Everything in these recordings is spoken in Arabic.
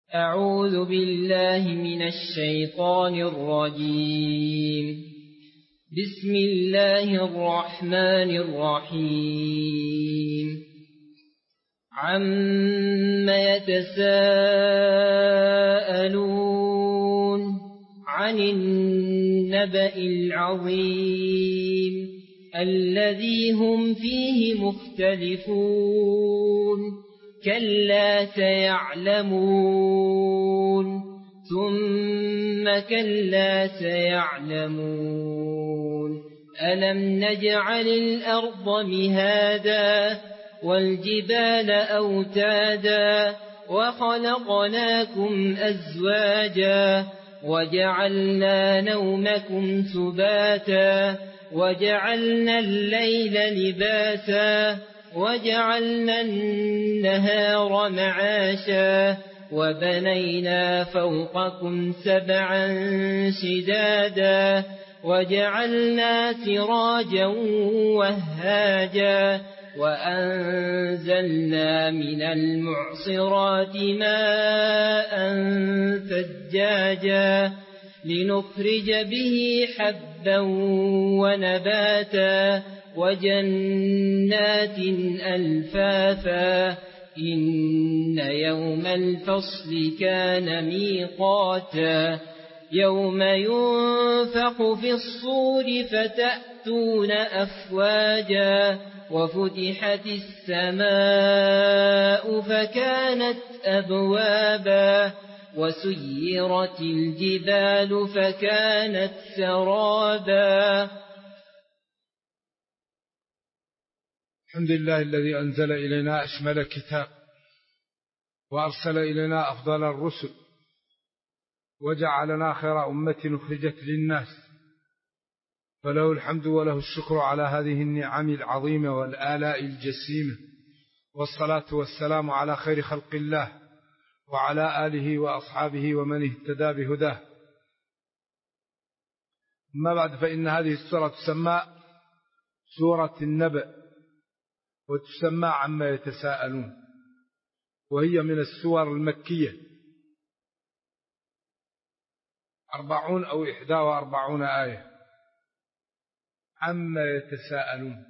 أعوذ بالله من الشيطان الرجيم. بسم الله الرحمن الرحيم. عَمَّ يتساءلون عن النبأ العظيم الذي هم فيه مختلفون كلا سيعلمون ثم كلا سيعلمون ألم نجعل الأرض مهادا والجبال أوتادا وخلقناكم أزواجا وجعلنا نومكم سباتا وجعلنا الليل لباسا وجعلنا النهار معاشا وبنينا فوقكم سبعا شدادا وجعلنا سراجا وهاجا وأنزلنا من المعصرات ماء ثجاجا لنخرج به حبا ونباتا وجنات ألفافا إن يوم الفصل كان ميقاتا يوم ينفخ في الصور فتأتون أفواجا وفتحت السماء فكانت أبوابا وسيرت الجبال فكانت سرابا. الحمد لله الذي أنزل إلينا أشمل كتاب وأرسل إلينا أفضل الرسل وجعلنا خير أمة أخرجت للناس، فله الحمد وله الشكر على هذه النعم العظيمة والآلاء الجسيمة، والصلاة والسلام على خير خلق الله وعلى آله وأصحابه ومن اهتدى بهداه. أما بعد، فإن هذه السورة تسمى سورة النبأ وتسمى عما يتساءلون، وهي من السور المكية 40 أو 41 آية. عما يتساءلون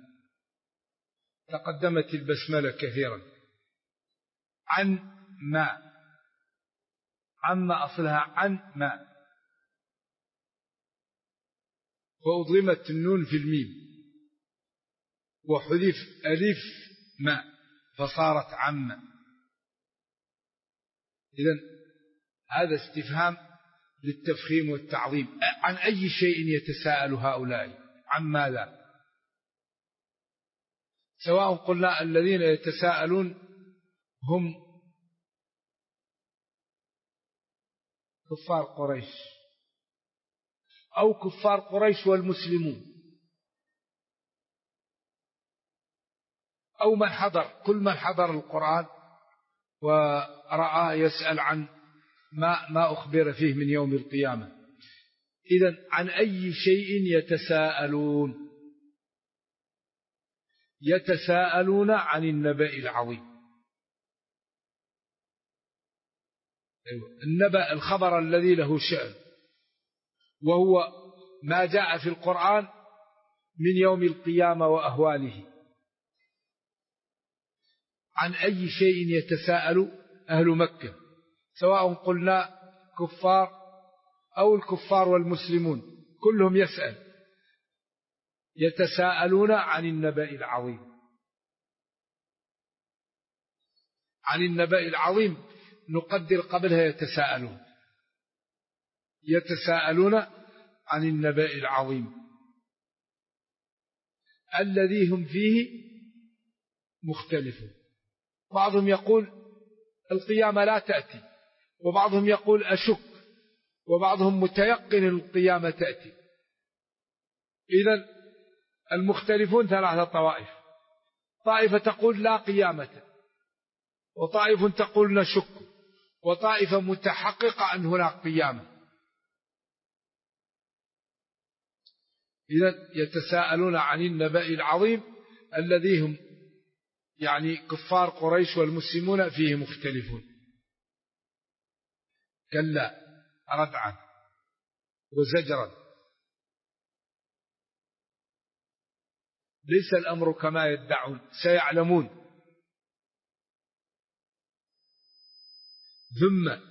تقدمت البسملة كثيرا. عن ما، عما أصلها عن ما، وأضغمت النون في الميم وحذف ألف ما فصارت عما. إذن هذا استفهام للتفخيم والتعظيم. عن أي شيء يتساءل هؤلاء؟ عن ماذا؟ سواء قلنا الذين يتساءلون هم كفار قريش أو كفار قريش والمسلمون أو من حضر، كل من حضر القرآن ورأى يسأل عن ما أخبر فيه من يوم القيامة. إذن عن أي شيء يتساءلون؟ يتساءلون عن النبأ العظيم. النبأ الخبر الذي له شأن، وهو ما جاء في القرآن من يوم القيامة وأهواله. عن أي شيء يتساءل أهل مكة، سواء قلنا كفار أو الكفار والمسلمون، كلهم يسأل، يتساءلون عن النبأ العظيم. عن النبأ العظيم نقدر قبلها يتساءلون، يتساءلون عن النبأ العظيم الذي هم فيه مختلفون. بعضهم يقول القيامة لا تأتي، وبعضهم يقول أشك، وبعضهم متيقن القيامة تأتي. إذن المختلفون 3 طوائف: طائفة تقول لا قيامة، وطائفة تقول نشك، وطائفة متحققة أن هناك قيامة. إذن يتساءلون عن النبأ العظيم الذي هم يعني كفار قريش والمسلمون فيه مختلفون. كلا ردعا وزجرا. ليس الأمر كما يدعون، سيعلمون. ثم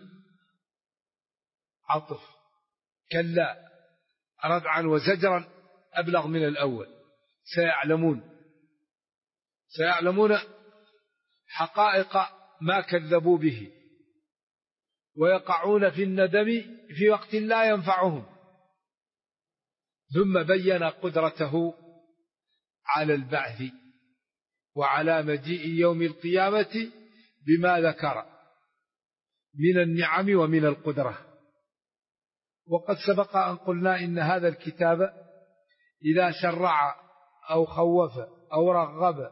عطف كلا ردعا وزجرا أبلغ من الأول. سيعلمون، سيعلمون حقائق ما كذبوا به، ويقعون في الندم في وقت لا ينفعهم. ثم بين قدرته على البعث وعلى مجيء يوم القيامة بما ذكر من النعم ومن القدرة. وقد سبق أن قلنا إن هذا الكتاب إذا شرع أو خوف أو رغب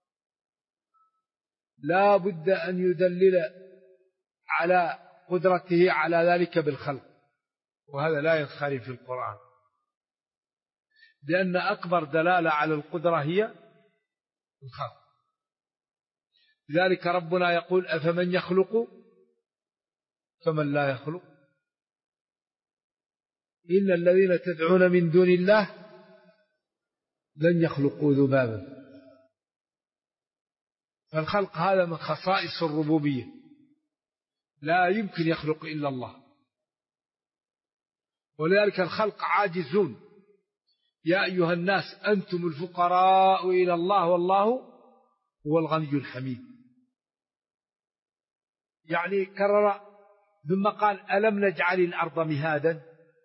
لا بد أن يدلل على قدرته على ذلك بالخلق، وهذا لا ينخرم في القرآن، لأن أكبر دلالة على القدرة هي الخلق. لذلك ربنا يقول أفمن يخلق كمن لا يخلق. إن الذين تدعون من دون الله لن يخلقوا ذبابا. فالخلق هذا من خصائص الربوبية، لا يمكن يخلق إلا الله. ولذلك الخلق عاجزون. يا أيها الناس أنتم الفقراء إلى الله والله هو الغني الحميد. يعني كرر ثم قال ألم نجعل الأرض مهادا.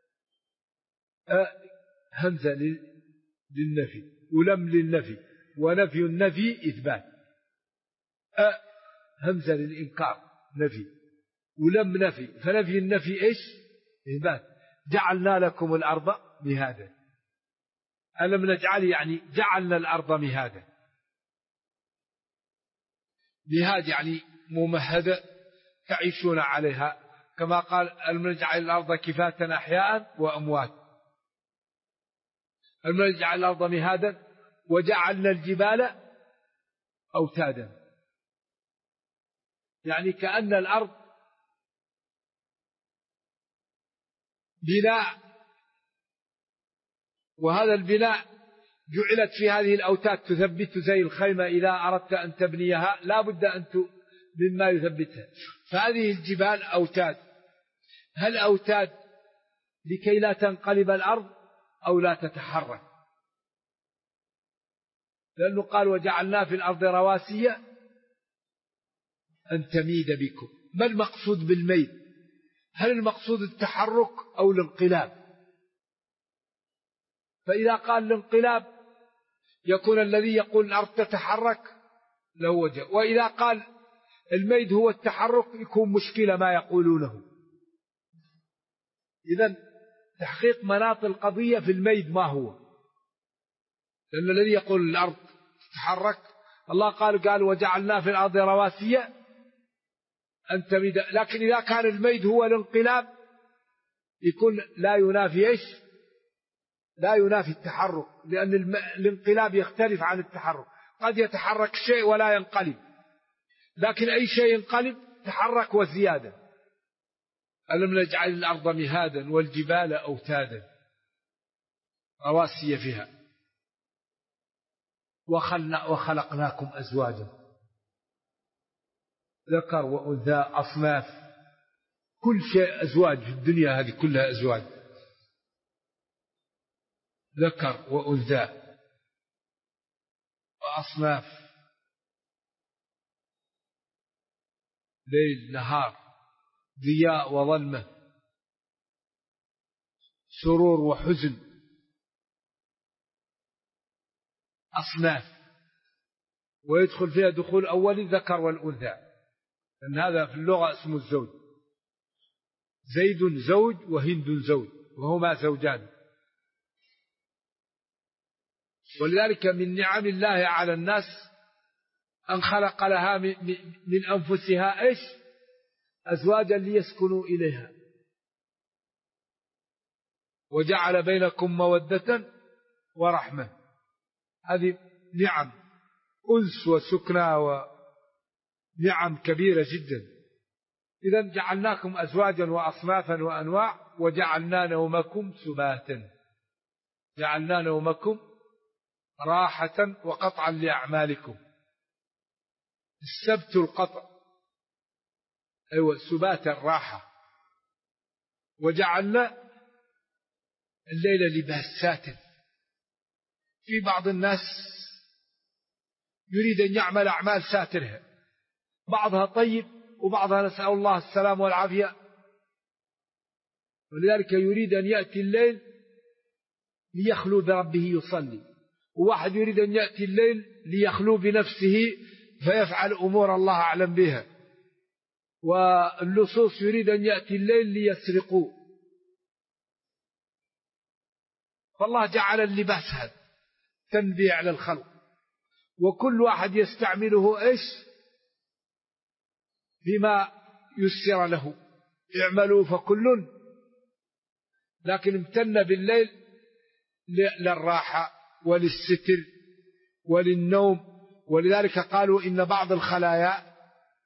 همزة للنفي ولم للنفي، ونفي النفي إثبات. همزة للإنكار نفي، ولم نفي، فنفي النفي إيش؟ إثبات. جعلنا لكم الأرض مهادا. ألم نجعل يعني جعلنا الأرض مهادا. مهاد يعني ممهدة تعيشون عليها، كما قال ألم نجعل الأرض كفاة أحياء وأموات. ألم نجعل الأرض مهادا وجعلنا الجبال أوتادا. يعني كأن الأرض بناء، وهذا البناء جعلت في هذه الأوتاد تثبت زي الخيمة إذا أردت أن تبنيها لا بد أن مما يثبتها. فهذه الجبال أوتاد. هل أوتاد لكي لا تنقلب الأرض أو لا تتحرك؟ لأنه قال وجعلنا في الأرض رواسي أن تميد بكم. ما المقصود بالميل؟ هل المقصود التحرك أو الانقلاب؟ فإذا قال الانقلاب يكون الذي يقول الأرض تتحرك له وجه، وإذا قال الميد هو التحرك يكون مشكلة ما يقولونه. إذن تحقيق مناط القضية في الميد ما هو، لأن الذي يقول الأرض تتحرك الله قال وجعلنا في الأرض رواسي أن تميد. لكن إذا كان الميد هو الانقلاب يكون لا ينافي إيش؟ لا ينافي التحرك، لأن الانقلاب يختلف عن التحرك. قد يتحرك شيء ولا ينقلب، لكن أي شيء ينقلب تحرك وزيادة. ألم نجعل الأرض مهادا والجبال أوتادا رواسي فيها وخلقناكم أزواجا. ذكر وأنثى أصناف، كل شيء أزواج في الدنيا هذه كلها أزواج. ذكر وأنثى وأصناف، ليل نهار، ضياء وظلمة، سرور وحزن، أصناف. ويدخل فيها دخول أول ذكر والأنثى، لأن هذا في اللغة اسم الزوج. زيد زوج وهند زوج، وهما زوجان. ولذلك من نعم الله على الناس أن خلق لها من أنفسها إيش؟ أزواجا ليسكنوا إليها، وجعل بينكم مودة ورحمة. هذه نعم أنس وسكنى ونعم كبيرة جدا. إذا جعلناكم أزواجا وأصنافا وأنواع وجعلنا نومكم سباتا، جعلنا نومكم راحة وقطعا لأعمالكم. السبت القطع، أيوة سبات الراحة. وجعلنا الليل لباس ساتر. في بعض الناس يريد أن يعمل أعمال ساترها، بعضها طيب وبعضها نسأل الله السلام والعافية، ولذلك يريد أن يأتي الليل ليخلو بربه يصلي، وواحد يريد أن يأتي الليل ليخلو بنفسه فيفعل أمور الله أعلم بها، واللصوص يريد أن يأتي الليل ليسرقوا. فالله جعل اللباس هذا تنبيه على الخلق، وكل واحد يستعمله إيش بما يسر له. اعملوا فكل، لكن امتن بالليل للراحة وللستر وللنوم. ولذلك قالوا إن بعض الخلايا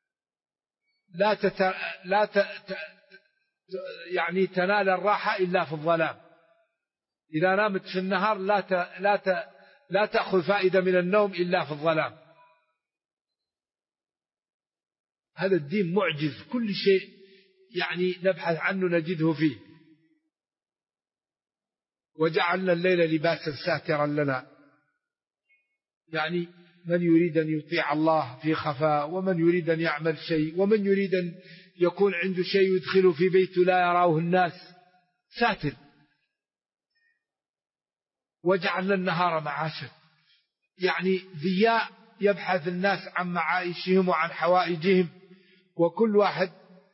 يعني تنال الراحة إلا في الظلام. إذا نامت في النهار لا تأخذ فائدة من النوم إلا في الظلام. هذا الدين معجز، كل شيء يعني نبحث عنه نجده فيه. وجعلنا الليل لباسا ساترا لنا، يعني من يريد أن يطيع الله في خفاء، ومن يريد أن يعمل شيء، ومن يريد أن يكون عنده شيء يدخله في بيته لا يراه الناس، ساتر. وجعلنا النهار معاشا، يعني ضياء يبحث الناس عن معايشهم وعن حوائجهم، وكل واحد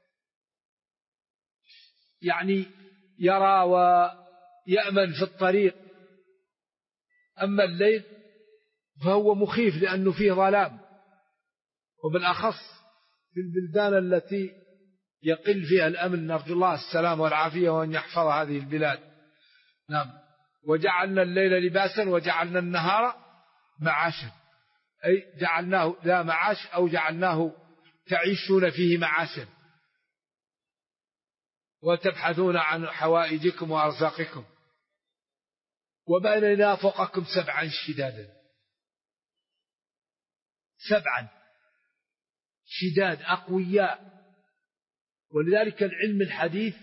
يعني يرى ويأمن في الطريق. أما الليل فهو مخيف لأنه فيه ظلام، وبالأخص في البلدان التي يقل فيها الأمن، نرجو الله السلام والعافية وأن يحفظ هذه البلاد. نعم. وجعلنا الليل لباسا وجعلنا النهار معاشا، أي جعلناه لا معاش أو جعلناه تعيشون فيه معاشا وتبحثون عن حوائجكم وأرزاقكم. وبنينا فوقكم سبعا شدادا، سبعا شداد أقوياء. ولذلك العلم الحديث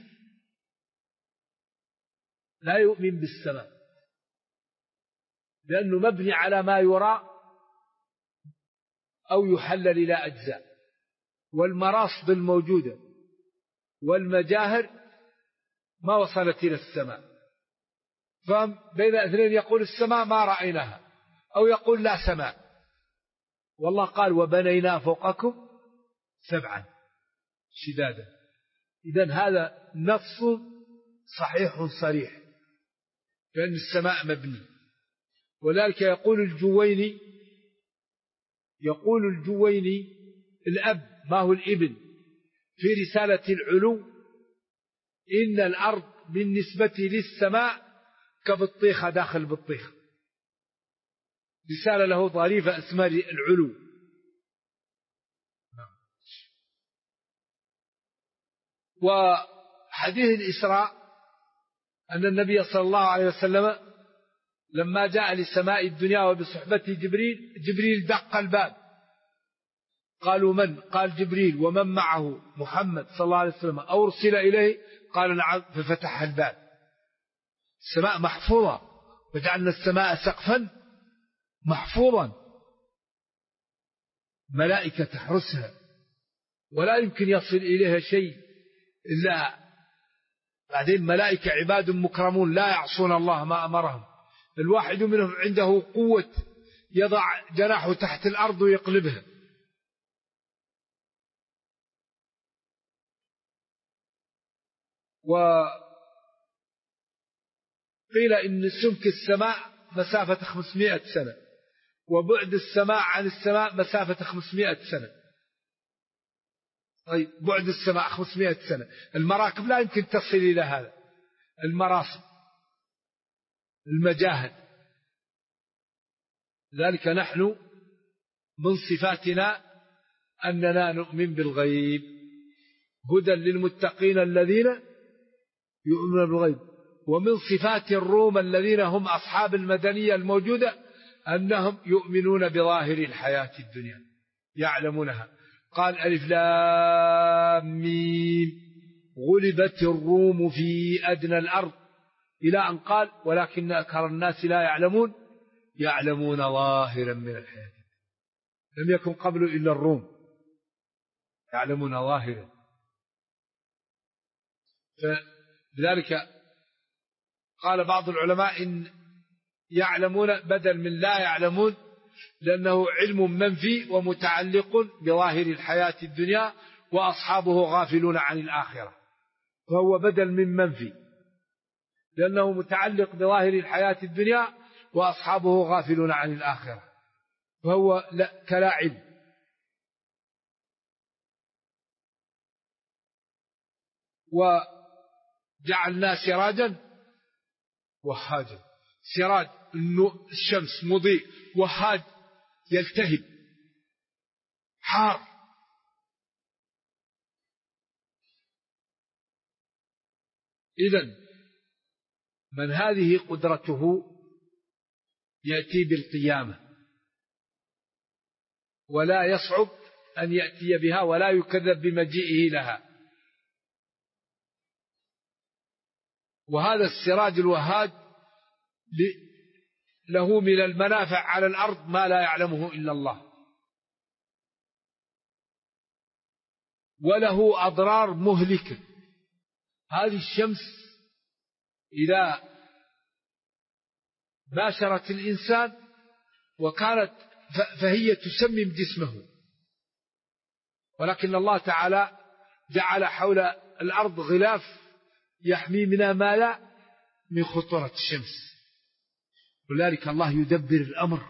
لا يؤمن بالسماء، لأنه مبني على ما يرى أو يحلل إلى أجزاء، والمراصد الموجودة والمجاهر ما وصلت إلى السماء. فبين اثنين يقول السماء ما رأيناها، أو يقول لا سماء. والله قال وبنينا فوقكم سبعا شدادا. إذن هذا نص صحيح صريح بأن السماء مبني. ولذلك يقول الجويني الأب ما هو الابن في رسالة العلو: إن الأرض بالنسبة للسماء كبطيخة داخل بطيخ. رسالة له ظريفة اسمها العلو. وحديث الإسراء أن النبي صلى الله عليه وسلم لما جاء لسماء الدنيا وبصحبته جبريل دق الباب. قالوا من؟ قال جبريل. ومن معه؟ محمد صلى الله عليه وسلم. أو أرسل إليه؟ قال نعم. ففتح الباب. السماء محفوظة، وجعلنا السماء سقفا محفوظا، ملائكة تحرسها ولا يمكن يصل إليها شيء إلا بعدين. ملائكة عباد مكرمون لا يعصون الله ما أمرهم. الواحد منهم عنده قوة يضع جناحه تحت الأرض ويقلبها. وقيل إن سمك السماء مسافة 500 سنة، وبعد السماء عن السماء مسافة 500 سنة. طيب بعد السماء 500 سنة، المراكب لا يمكن تصل إلى هذا، المراصد المجاهد. ذلك نحن من صفاتنا أننا نؤمن بالغيب، هدى للمتقين الذين يؤمنون بالغيب. ومن صفات الروم الذين هم أصحاب المدنية الموجودة أنهم يؤمنون بظاهر الحياة الدنيا يعلمونها. قال ألف لام ميم غلبت الروم في أدنى الأرض إلى أن قال ولكن أكثر الناس لا يعلمون ظاهرا من الحياة. لم يكن قبل إلا الروم يعلمون ظاهرا. فلذلك قال بعض العلماء إن يعلمون بدل من لا يعلمون، لأنه علم منفي ومتعلق بظاهر الحياة الدنيا وأصحابه غافلون عن الآخرة، فهو بدل من منفي لأنه متعلق بظاهر الحياة الدنيا وأصحابه غافلون عن الآخرة، فهو كلا علم. وجعلنا سراجا وهاجا. سراج الشمس مضيء، وهاج يلتهب حار. إذن من هذه قدرته يأتي بالقيامة ولا يصعب أن يأتي بها ولا يكذب بمجيئه لها. وهذا السراج الوهاج له من المنافع على الأرض ما لا يعلمه إلا الله، وله أضرار مهلكة. هذه الشمس إذا باشرت الإنسان وكانت فهي تسمم جسمه، ولكن الله تعالى جعل حول الأرض غلاف يحمي منها ما لا من خطورة الشمس. ولذلك الله يدبر الأمر،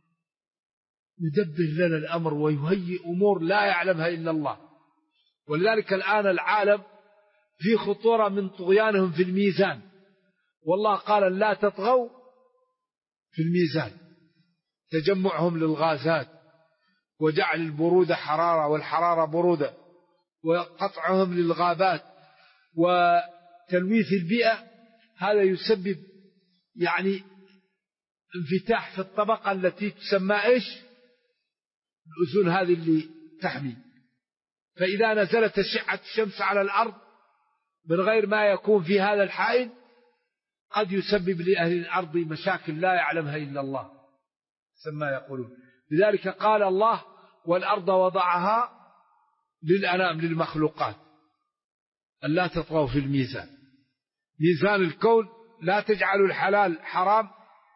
يدبر لنا الأمر ويهيئ أمور لا يعلمها إلا الله. ولذلك الآن العالم في خطورة من طغيانهم في الميزان، والله قال لا تطغوا في الميزان، تجمعهم للغازات وجعل البرودة حرارة والحرارة برودة وقطعهم للغابات وتلويث البيئة، هذا يسبب يعني انفتاح في الطبقة التي تسمى إيش؟ الأوزون، هذه اللي تحمي. فإذا نزلت أشعة الشمس على الأرض من غير ما يكون في هذا الحائل قد يسبب لأهل الأرض مشاكل لا يعلمها إلا الله كما يقولون. لذلك قال الله والأرض وضعها للأنام للمخلوقات ألا تطغوا في الميزان، ميزان الكون، لا تجعلوا الحلال حرام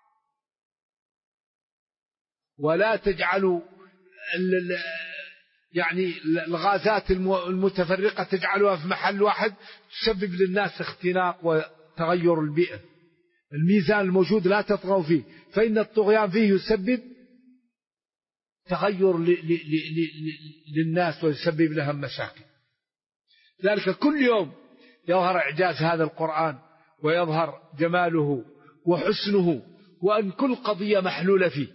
ولا تجعلوا يعني الغازات المتفرقة تجعلها في محل واحد تسبب للناس اختناق وتغير البيئة. الميزان الموجود لا تطغوا فيه، فإن الطغيان فيه يسبب تغير للناس ويسبب لهم مشاكل. ذلك كل يوم يظهر إعجاز هذا القرآن ويظهر جماله وحسنه، وأن كل قضية محلولة فيه.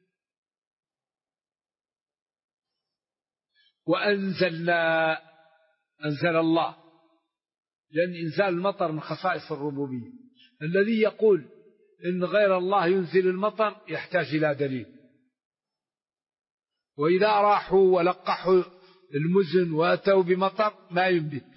وأنزلنا، أنزل الله، لأن إنزال المطر من خصائص الربوبية. الذي يقول إن غير الله ينزل المطر يحتاج إلى دليل. وإذا راحوا ولقحوا المزن وأتوا بمطر ما ينبت.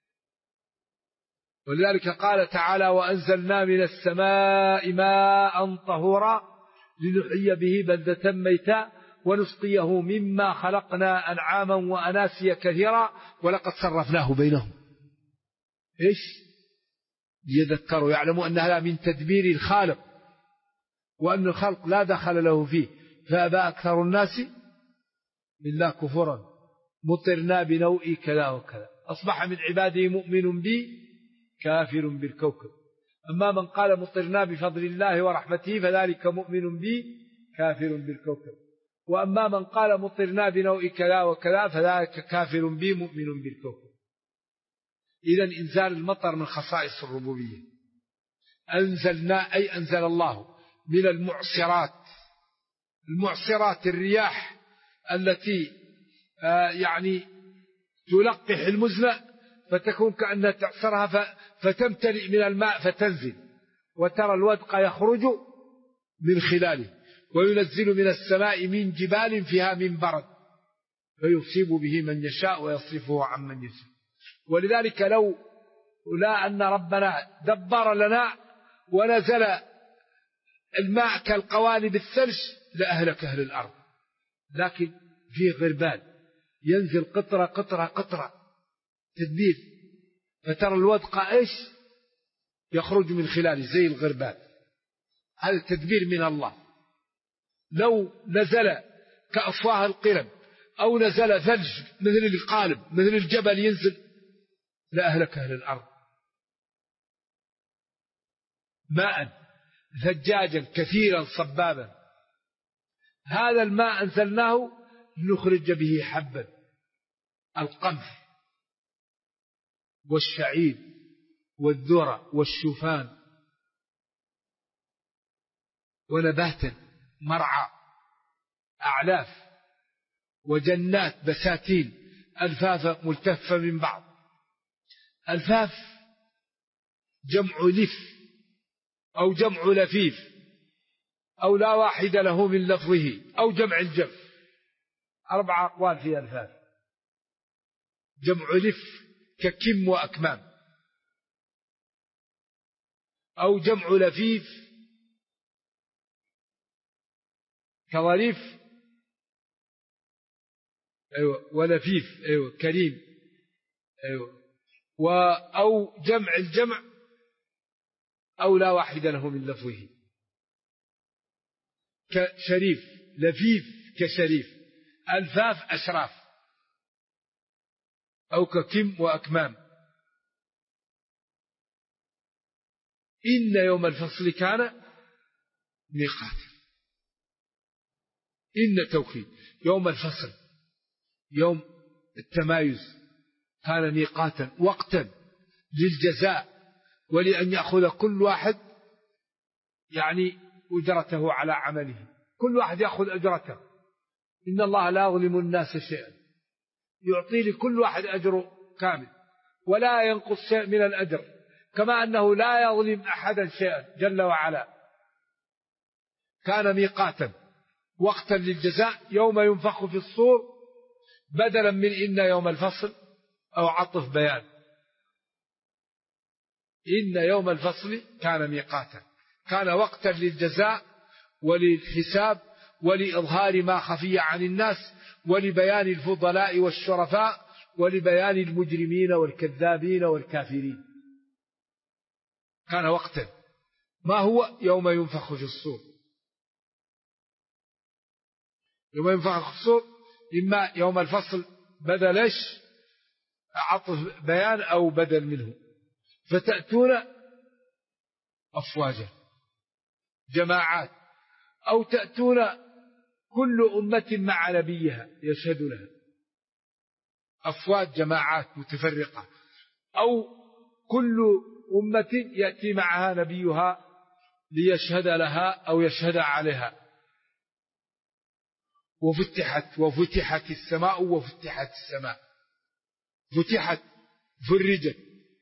ولذلك قال تعالى وأنزلنا من السماء ماء طهورا لنحيي به بلدة ميتا ونسقيه مما خلقنا أنعاما وأناسيا كثيرا ولقد صرفناه بينهم. إيش؟ ليذكروا يعلموا أن هذا من تدبير الخالق، وأن الخلق لا دخل له فيه، فأبى أكثر الناس إلا كفرا مطرنا بنوء كذا وكذا أصبح من عباده مؤمن بي كافر بالكوكب. أما من قال مطرنا بفضل الله ورحمته فذلك مؤمن بي كافر بالكوكب، وأما من قال مطرنا بنوء كذا وكذا فذلك كافر بي مؤمن بالكوكب. إذن إنزال المطر من خصائص الربوبية. أنزلنا أي أنزل الله من المعصرات. المعصرات الرياح التي يعني تلقح المزن فتكون كأنها تعصرها فتمتلئ من الماء فتنزل، وترى الودق يخرج من خلاله، وينزل من السماء من جبال فيها من برد فيصيب به من يشاء ويصرفه عن من يشاء. ولذلك لولا أن ربنا دبر لنا ونزل الماء كالقوالب الثلج لأهلك أهل الأرض، لكن فيه غربال ينزل قطرة قطرة قطرة تدبير، فترى الودق إيش يخرج من خلاله زي الغربال. هذا التدبير من الله. لو نزل كأفواه القرب أو نزل ثلج مثل القالب مثل الجبل ينزل لأهلك أهل الأرض. ماء ثجاجا كثيرا صبابا، هذا الماء أنزلناه لنخرج به حبا القمح والشعير والذرة والشوفان، ونباتا مرعى أعلاف، وجنات بساتين ألفافا ملتفة من بعض. ألفاف جمع لف أو جمع لفيف أو لا واحد له من لفظه أو جمع الجمع، 4 أقوال في ألفاف. جمع لف ككم وأكمام، أو جمع لفيف كظريف، أيوة، ولفيف، أيوة، كريم، أيوة، أو جمع الجمع أو لا واحد له من لفظه، كشريف، لفيف كشريف، ألفاف أشراف، أو ككم وأكمام. إن يوم الفصل كان ميقاتا. إن توكيد يوم الفصل، يوم التمايز، كان ميقاتا وقتا للجزاء، ولأن يأخذ كل واحد يعني أجرته على عمله، كل واحد يأخذ أجرته. إن الله لا يظلم الناس شيئا، يعطي لكل واحد أجر كامل ولا ينقص شيء من الأجر، كما أنه لا يظلم أحدا شيئا جل وعلا. كان ميقاتا وقتا للجزاء، يوم ينفخ في الصور، بدلا من إن يوم الفصل أو عطف بيان. إن يوم الفصل كان ميقاتا، كان وقتا للجزاء وللحساب ولإظهار ما خفي عن الناس، ولبيان الفضلاء والشرفاء، ولبيان المجرمين والكذابين والكافرين. كان وقتا. ما هو؟ يوم ينفخ في الصور. يوم ينفخ في الصور إما يوم الفصل بدل إيش؟ عطف بيان أو بدل منه. فتأتون أفواجا جماعات، أو تأتون كل أمة مع نبيها يشهد لها، أفواج جماعات متفرقة، أو كل أمة يأتي معها نبيها ليشهد لها أو يشهد عليها. وفتحت السماء وفتحت السماء، فتحت فرجت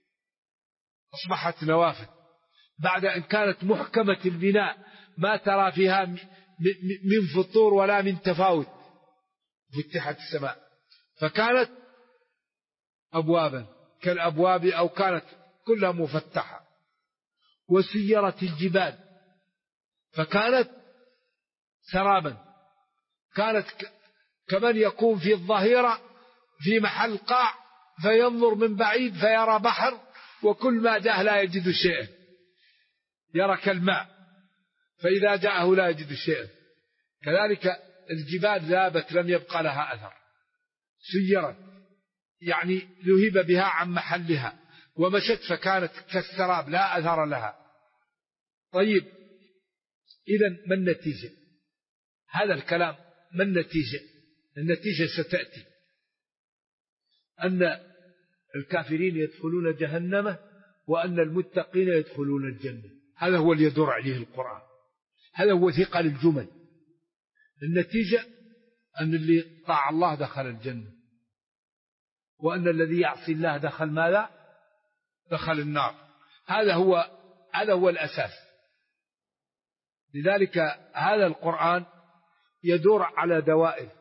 أصبحت نوافذ، بعد أن كانت محكمة البناء ما ترى فيها من فطور ولا من تفاوت. فتحت السماء فكانت أبوابا كالأبواب، أو كانت كلها مفتحة. وسيرت الجبال فكانت سرابا، كانت كمن يكون في الظهيرة في محل قاع فينظر من بعيد فيرى بحر، وكل ما جاءه لا يجد شيئا، يرى كالماء، فإذا جاءه لا يجد شيئا. كذلك الجبال ذابت لم يبقى لها أثر. سيرت يعني ذهب بها عن محلها، ومشت فكانت كالسراب لا أثر لها. طيب، إذن ما النتيجة؟ هذا الكلام ما النتيجة؟ النتيجة ستأتي أن الكافرين يدخلون جهنم، وأن المتقين يدخلون الجنة. هذا هو اللي يدور عليه القرآن، هذا هو ثقل الجمل. النتيجة أن اللي طاع الله دخل الجنة، وأن الذي يعصي الله دخل ماذا؟ دخل النار. هذا هو الأساس. لذلك هذا القرآن يدور على دوائر: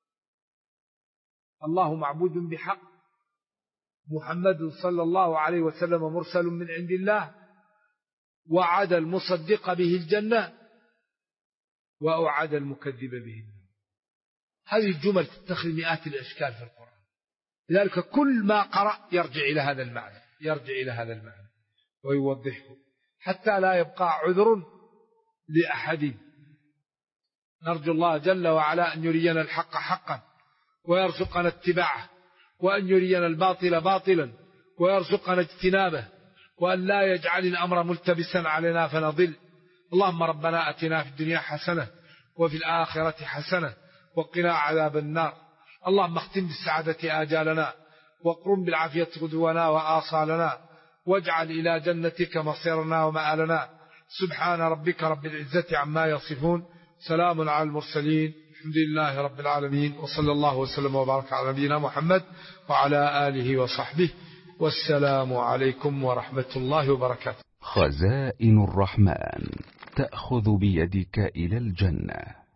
الله معبود بحق، محمد صلى الله عليه وسلم مرسل من عند الله، وعد المصدق به الجنة، وأوعد المكذب به النار. هذه الجمل تتخذ مئات الأشكال في القرآن. لذلك كل ما قرأ يرجع إلى هذا المعنى ويوضحه حتى لا يبقى عذر لأحد. نرجو الله جل وعلا أن يرينا الحق حقا ويرزقنا اتباعه، وأن يرينا الباطل باطلا ويرزقنا اجتنابه، وأن لا يجعل الأمر ملتبسا علينا فنضل. اللهم ربنا أتنا في الدنيا حسنة وفي الآخرة حسنة وقنا عذاب النار. اللهم اختم بالسعادة آجالنا، واقرم بالعافية غدونا وآصالنا، واجعل إلى جنتك مصيرنا ومآلنا. سبحان ربك رب العزة عما يصفون، سلام على المرسلين، الحمد لله رب العالمين، وصلى الله وسلم وبارك على نبينا محمد وعلى آله وصحبه، والسلام عليكم ورحمة الله وبركاته. خزائن الرحمن تأخذ بيدك إلى الجنة.